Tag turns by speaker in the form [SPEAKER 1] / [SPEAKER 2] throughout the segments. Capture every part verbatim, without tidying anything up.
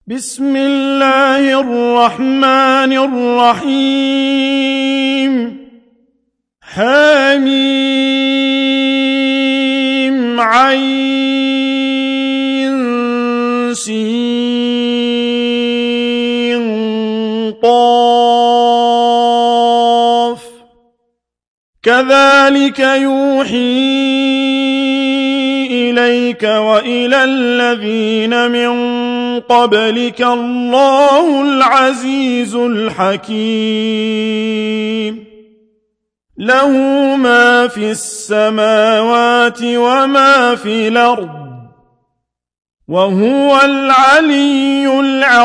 [SPEAKER 1] بسم الله الرحمن الرحيم حميم عين سين قاف كذلك يوحي إليك وإلى الذين من قبلك الله العزيز الحكيم له ما في السماوات وما في الأرض وهو العلي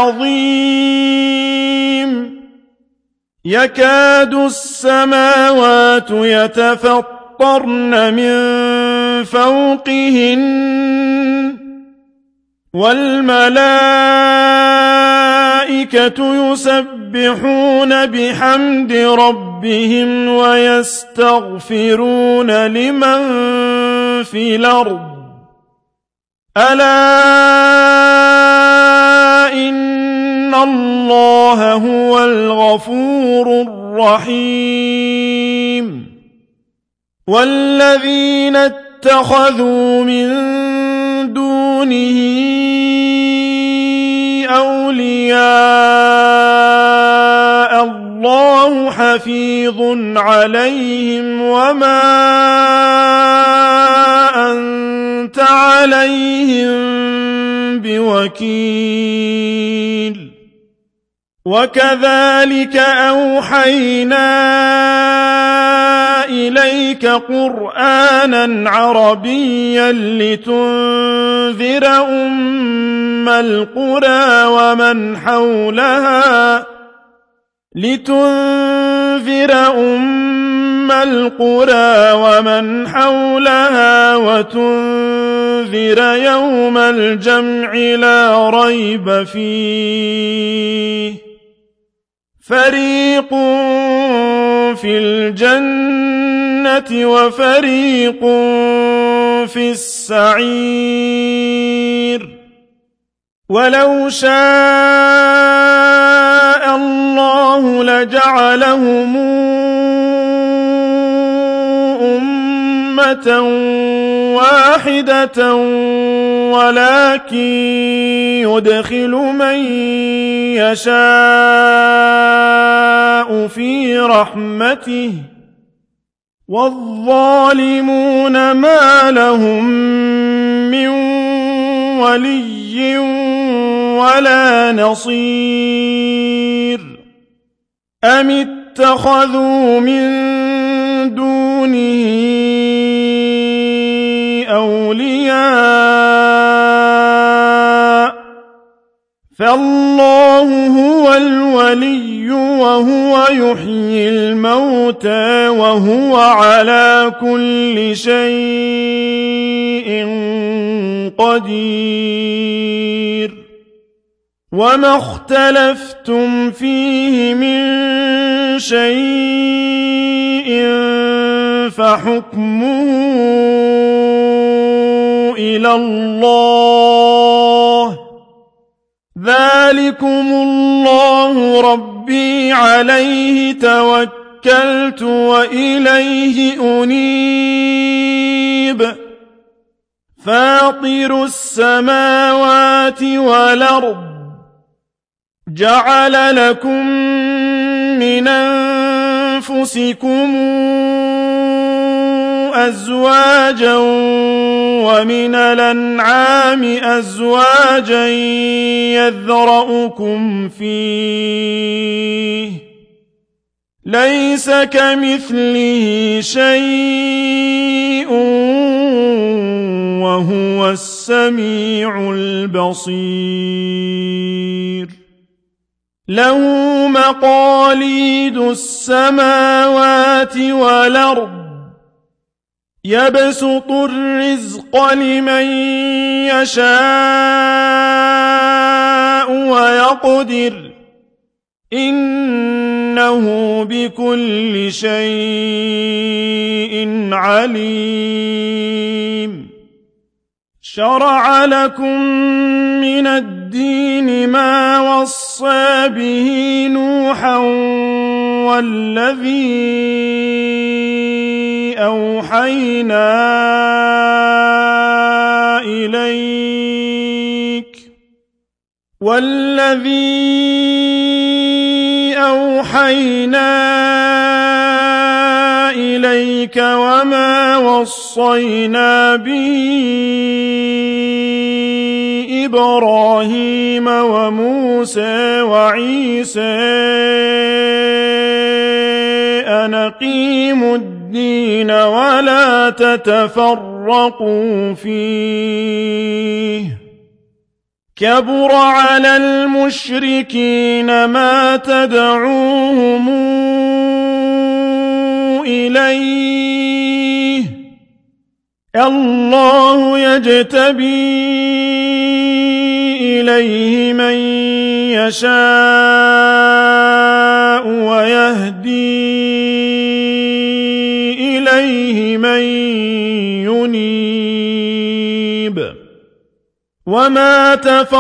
[SPEAKER 1] العظيم يكاد السماوات يتفطرن من فوقهن والملائكة يسبحون بحمد ربهم ويستغفرون لمن في الأرض ألا إن الله هو الغفور الرحيم والذين اتخذوا من دونه أولياء الله حفيظ عليهم وما أنت عليهم بوكيل وكذلك أوحينا إليك قرآنا عربيا لتنذر أم القرى ومن حولها لتنذر أم القرى ومن حولها وتنذر يوم الجمع لا ريب فيه فريق في الجنة وفريق في السعير ولو شاء الله لجعلهم أمة واحدة ولكن يدخل من يشاء في رحمته والظالمون ما لهم من ولي ولا نصير أم اتخذوا من دونه أولياء فالله هو الولي وهو يحيي الموتى وهو على كل شيء قدير وما اختلفتم فيه من شيء فحكمه إلى الله ذلكم الله ربي عليه توكلت وإليه أنيب فاطر السماوات والأرض جعل لكم من أنفسكم أزواجا ومن الأنعام أزواجا يذرأكم فيه ليس كمثله شيء وهو السميع البصير له مقاليد السماوات والأرض يبسط الرزق لمن يشاء ويقدر إنه بكل شيء عليم شرع لكم من الدين ما وصى به نوحا والذي أوحينا إليك والذي أوحينا إليك وما وصينا به إبراهيم وموسى وعيسى أن أقيموا الدين ولا تتفرقوا فيه كبر على المشركين ما تدعوهم إليه الله يجتبي إليه من يشاء ويهدي إليه من ينيب وما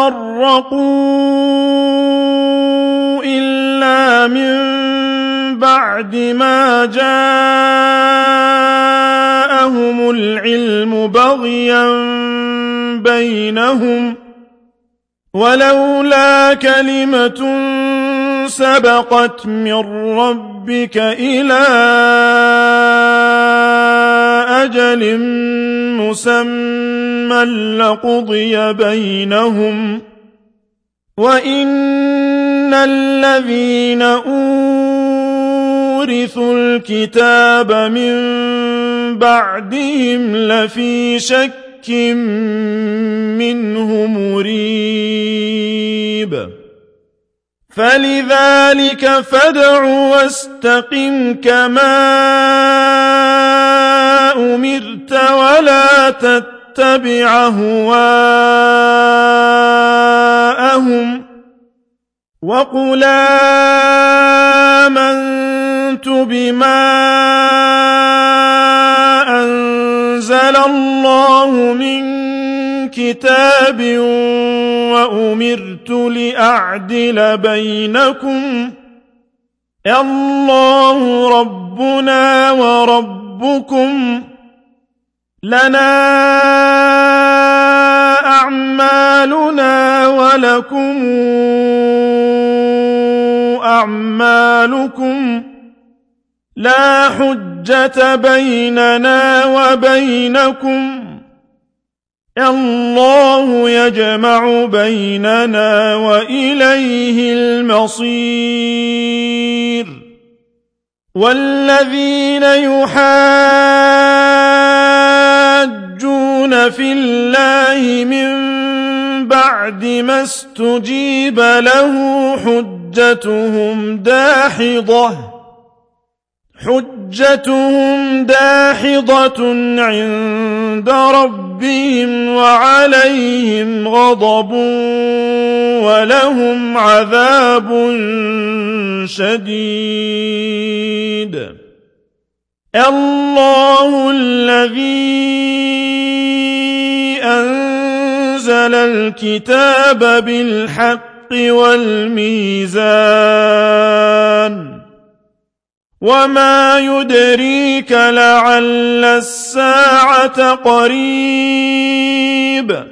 [SPEAKER 1] تفرقوا إلا من بعد ما جاءهم العلم بغيا بينهم ولولا كلمة سبقت من ربك إلى أجل مسمى لقضي بينهم وإن الذين أورثوا الكتاب من بعدهم لفي شك منه مريب فلذلك فادع واستقم كما أمرت ولا تتبع أهواءهم وقل آمنت بما أنزل الله من كتاب وأمرت لأعدل بينكم الله ربنا وربكم لنا أعمالنا ولكم أعمالكم لا حجة بيننا وبينكم الله يجمع بيننا وإليه المصير والذين يحاجون في الله من بعد ما استجيب له حجتهم داحضة حجتهم داحضة عند ربهم وعليهم غضب ولهم عذاب شديد الله الذي أنزل الكتاب بالحق والميزان وما يدريك لعل الساعة قريب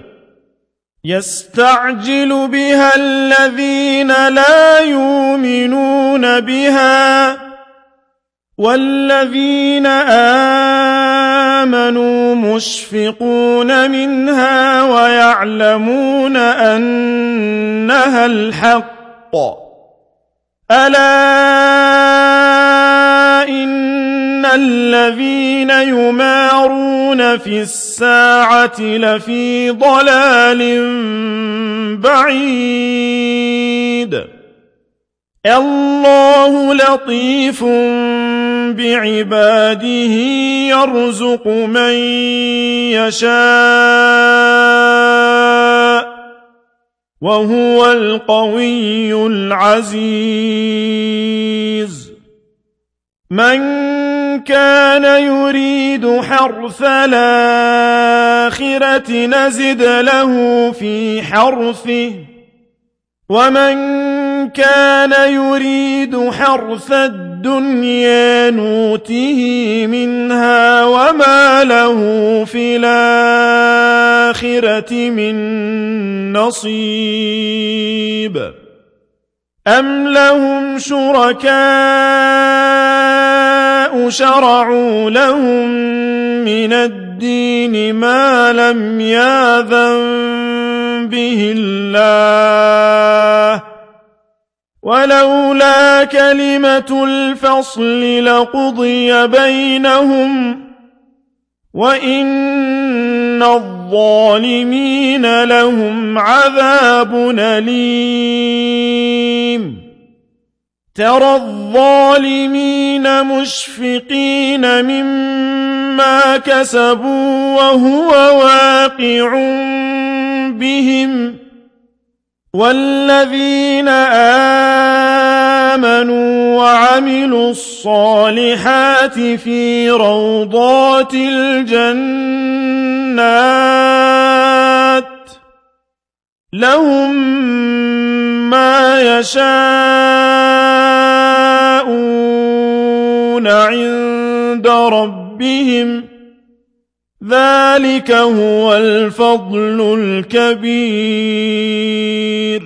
[SPEAKER 1] يستعجل بها الذين لا يؤمنون بها والذين آمنوا مشفقون منها ويعلمون أنها الحق ألا إن الذين يمارون في الساعة لفي ضلال بعيد الله لطيف بعباده يرزق من يشاء وهو القوي العزيز من كان يريد حرث الآخرة نزد له في حرثه ومن كان يريد حرث الدنيا نوته منها وما له في الآخرة من نصيب أم لهم شركاء شرعوا لهم من الدين ما لم يأذن به الله ولولا كلمة الفصل لقضي بينهم وإن الظالمين لهم عذاب أليم ترى الظالمين مشفقين مما كسبوا وهو واقع بهم والذين آمنوا وعملوا الصالحات في روضات الجنات لهم ما يشاءون عند ربهم ذلك هو الفضل الكبير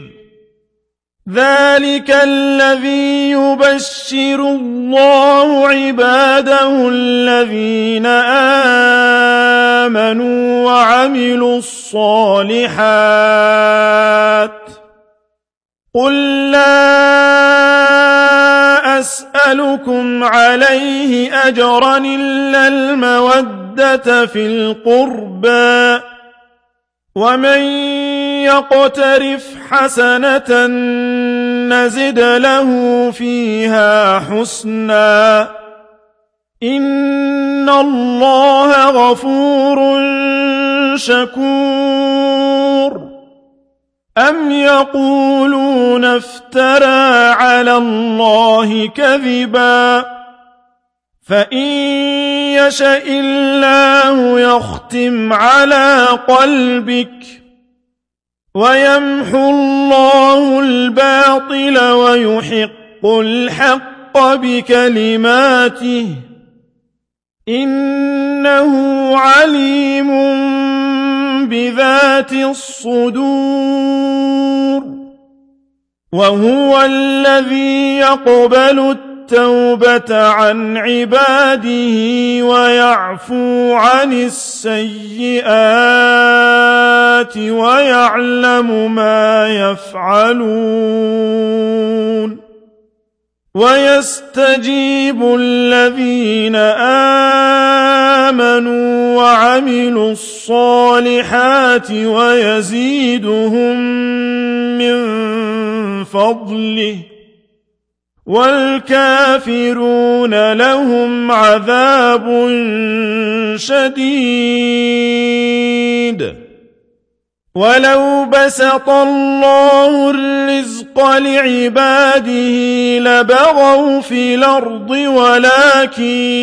[SPEAKER 1] ذلك الذي يبشر الله عباده الذين آمنوا وعملوا الصالحات قل لا أسألكم عليه أجرا إلا المودة في القربى ومن يقترف حسنة نزد له فيها حسنا إن الله غفور شكور أم يقولون افترى على الله كذبا فإن يشأ الله يختم على قلبك ويمحو الله الباطل ويحق الحق بكلماته إنه عليم بذات الصدور وهو الذي يقبل التوبة عن عباده ويعفو عن السيئات ويعلم ما يفعلون ويستجيب الذين آمنوا وعملوا الصالحات ويزيدهم من فضله والكافرون لهم عذاب شديد ولو بسط الله الرزق لعباده لبغوا في الأرض ولكن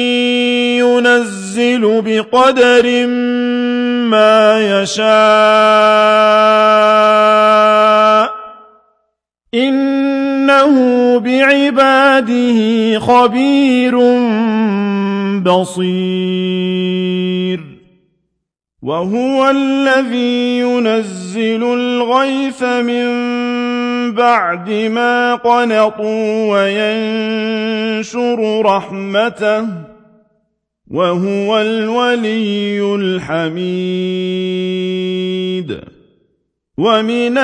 [SPEAKER 1] ينزل بقدر ما يشاء إنه بعباده خبير بصير وهو الذي ينزل الغيث من بعد ما قنطوا وينشر رحمته وهو الولي الحميد ومن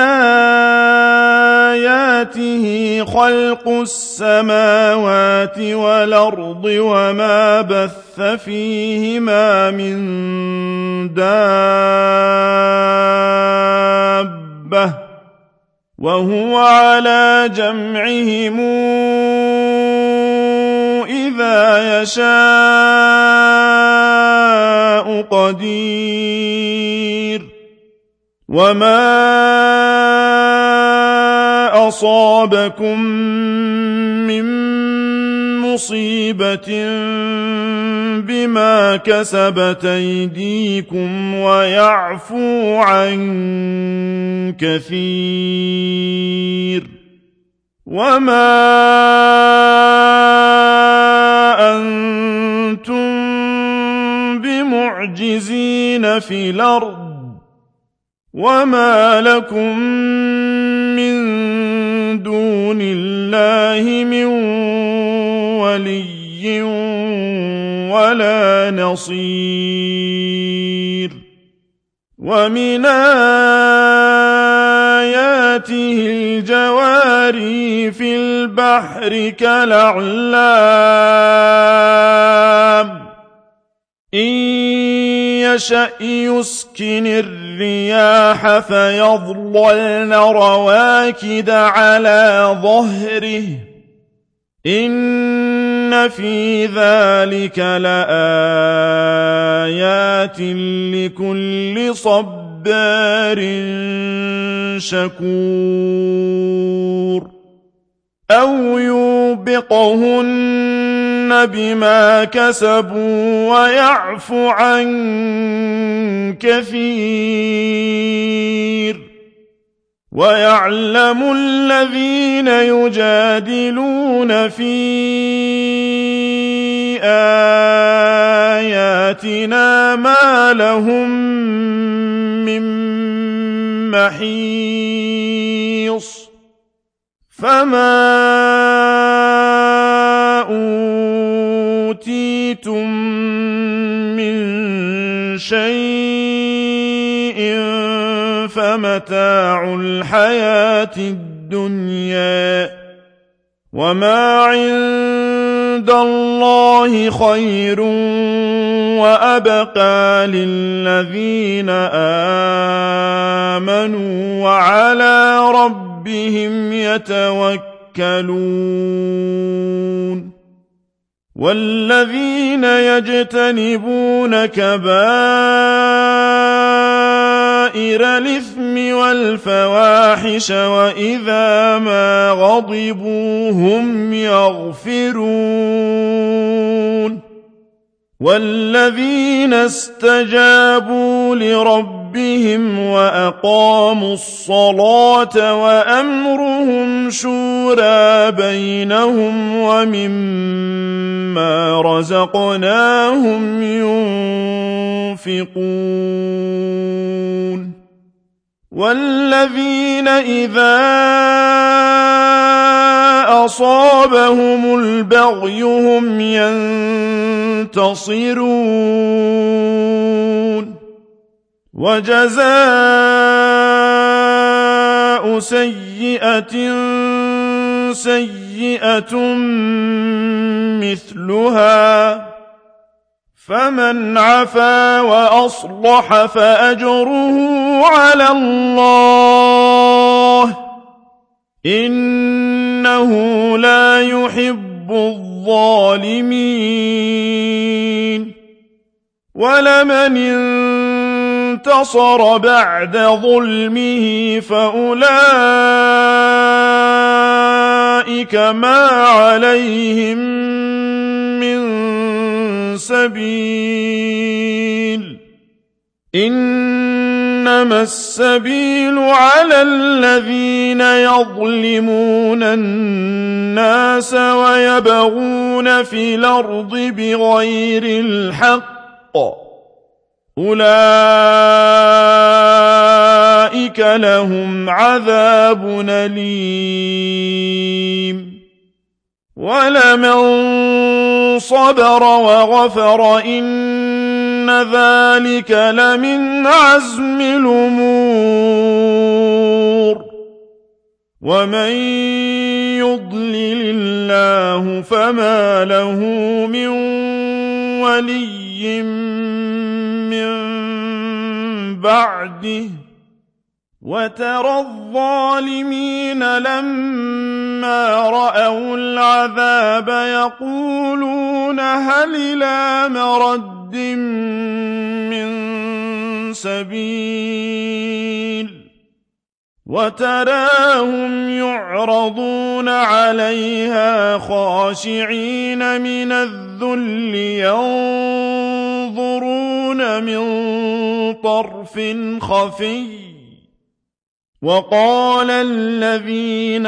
[SPEAKER 1] آياته خلق السماوات والأرض وما بث فيهما من دابة وهو على جمعهم إذا يشاء قدير وما أصابكم من مُّصِيبَةٍ بِمَا كَسَبَتْ أَيْدِيكُمْ وَيَعْفُو عَن كَثِيرٍ وَمَا أَنتُم بِمُعْجِزِينَ فِي الْأَرْضِ وَمَا لَكُم مِّن دُونِ اللَّهِ مِن وَلِيٍّ وَلَا نَصِيرٍ وَمِنْ آيَاتِهِ الْجَوَارِ فِي الْبَحْرِ كَالْأَعْلَامِ إِن يَشَأْ يُسْكِنِ الرِّيَاحَ فَيَظْلَلْنَ رَوَاكِدَ عَلَىٰ ظَهْرِهِ إِنَّ فِي ذَٰلِكَ لَآيَاتٍ لِّكُلِّ صَبَّارٍ شَكُورٍ أَوْ يُوبِقْهُنَّ بِمَا كَسَبُوا وَيَعْفُ عَن كَثِيرٍ وَيَعْلَمُ الَّذِينَ يُجَادِلُونَ فِي آيَاتِنَا مَا لَهُم مِّن مَّحِيصٍ فَمَا أُوتِيتُم مِّن شَيْءٍ فَمَتَاعُ الْحَيَاةِ الدُّنْيَا وَمَا عِندَ اللَّهِ خَيْرٌ وَأَبْقَىٰ لِلَّذِينَ آمَنُوا وَعَلَىٰ رَبِّهِمْ يَتَوَكَّلُونَ وَالَّذِينَ يَجْتَنِبُونَ كَبَائِرَ الْإِثْمِ وَالْفَوَاحِشَ وَإِذَا مَا غَضِبُوا هُمْ يَغْفِرُونَ وَالَّذِينَ اسْتَجَابُوا لِرَبِّهِمْ وَأَقَامُوا الصَّلَاةَ وَأَمْرُهُمْ شُورَىٰ بَيْنَهُمْ وَمِمَّا رَزَقْنَاهُمْ يُنفِقُونَ وَالَّذِينَ إِذَا أَصَابَهُمُ الْبَغْيُ هُمْ يَنتَصِرُونَ وَجَزَاءُ سَيِّئَةٍ سَيِّئَةٌ مِّثْلُهَا فَمَنْ عَفَا وَأَصْلَحَ فَأَجْرُهُ عَلَى اللَّهِ إِنَّهُ لَا يُحِبُّ الظَّالِمِينَ وَلَمَنِ انتَصَرَ بَعْدَ ظُلْمِهِ فَأُولَٰئِكَ مَا عَلَيْهِم مِّن سَبِيلٍ إِنَّمَا السَّبِيلُ عَلَى الَّذِينَ يَظْلِمُونَ النَّاسَ وَيَبْغُونَ فِي الْأَرْضِ بِغَيْرِ الْحَقِّ أُولَٰئِكَ لَهُمْ عَذَابٌ أَلِيمٌ وَلَمَن صَبَرَ وَغَفَرَ إِنَّ ذَٰلِكَ لَمِنْ عَزْمِ الْأُمُورِ وَمَن يُضْلِلِ اللَّهُ فَمَا لَهُ مِن وَلِيٍّ مِّن بَعْدِهِ وَتَرَى الظَّالِمِينَ لَمَّا رَأَوُا الْعَذَابَ يَقُولُونَ هَلْ إِلَىٰ مَرَدٍّ مِّن سَبِيلٍ وتراهم يعرضون عليها خاشعين من الذل ينظرون من طرف خفي وقال الذين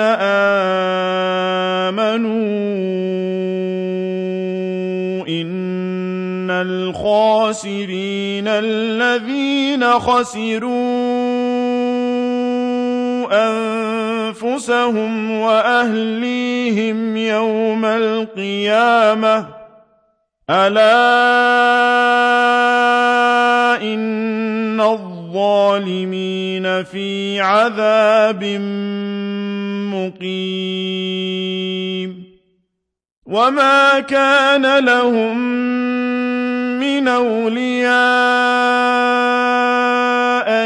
[SPEAKER 1] آمنوا إن الخاسرين الذين خسروا أنفسهم وأهليهم يوم القيامة ألا إن الظالمين في عذاب مقيم وما كان لهم من أولياء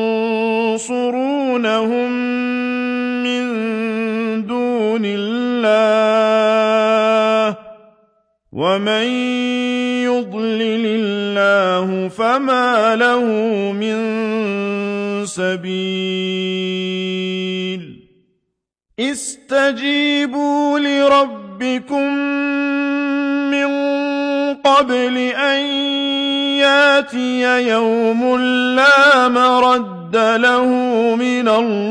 [SPEAKER 1] ينصرونهم من دون الله ومن يضلل الله فما له من سبيل استجيبوا لربكم من قبل أن ياتي يوم لا مرد له من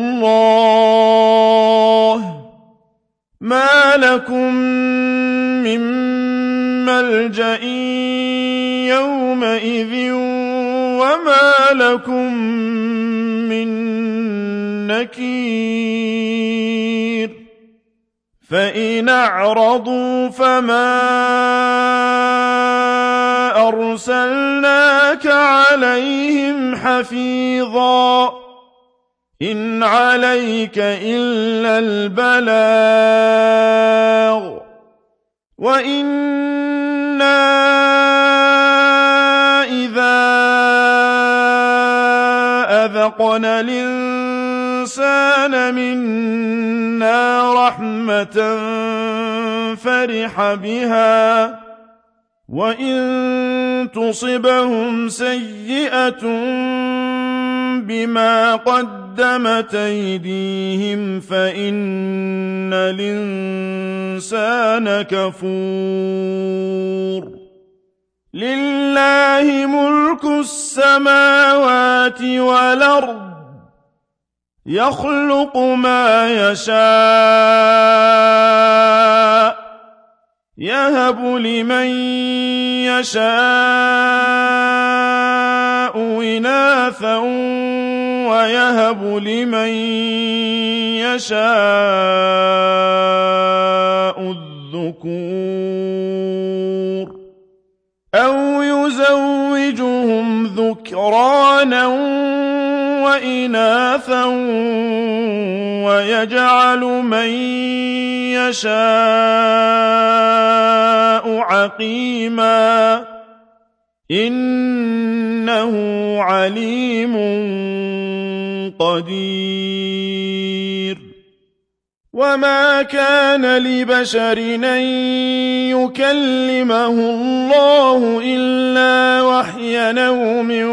[SPEAKER 1] الله ما لكم من ملجأ يومئذ وما لكم من نكير فإن أعرضوا فما أرسلناك عليهم حفيظا إن عليك إلا البلاغ وإنا إذا أذقنا الإنسان منا رحمة فرح بها وإن تصبهم سيئة بما قدمت أيديهم فإن الإنسان كفور لله ملك السماوات والأرض يخلق ما يشاء يهب لمن يشاء إناثا ويهب لمن يشاء الذكور أو يزوجهم ذكرانا وإناثا ويجعل من يشاء عقيما إنه عليم قدير وما كان لبشر أن يكلمه الله إلا وحيا أو من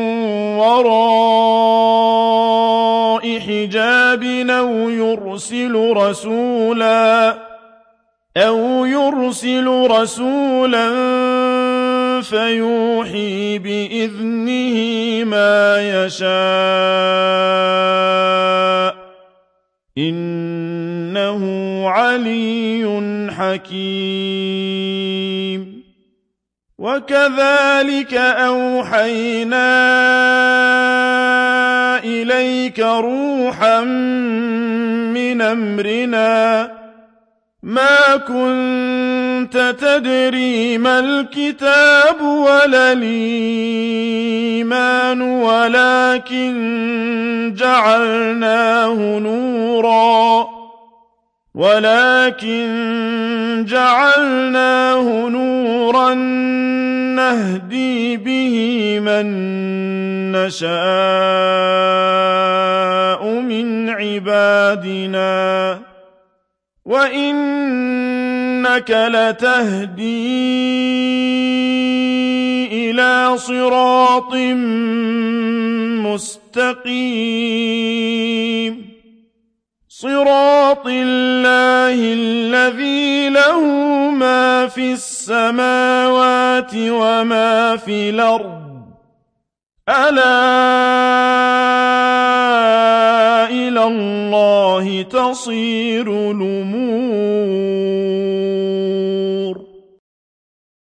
[SPEAKER 1] وراء حجاب أو يرسل رسولا أو يرسل رسولا فيوحي بإذنه ما يشاء إنه علي حكيم وكذلك أوحينا إليك روحا من أمرنا ما كنت تدري ما الكتاب ولا الإيمان ولكن جعلناه نورا ولكن جعلناه نورا نهدي به من نشاء من عبادنا وإنك إنك لتهدي إلى صراط مستقيم صراط الله الذي له ما في السماوات وما في الأرض ألا إلى الله تصير الأمور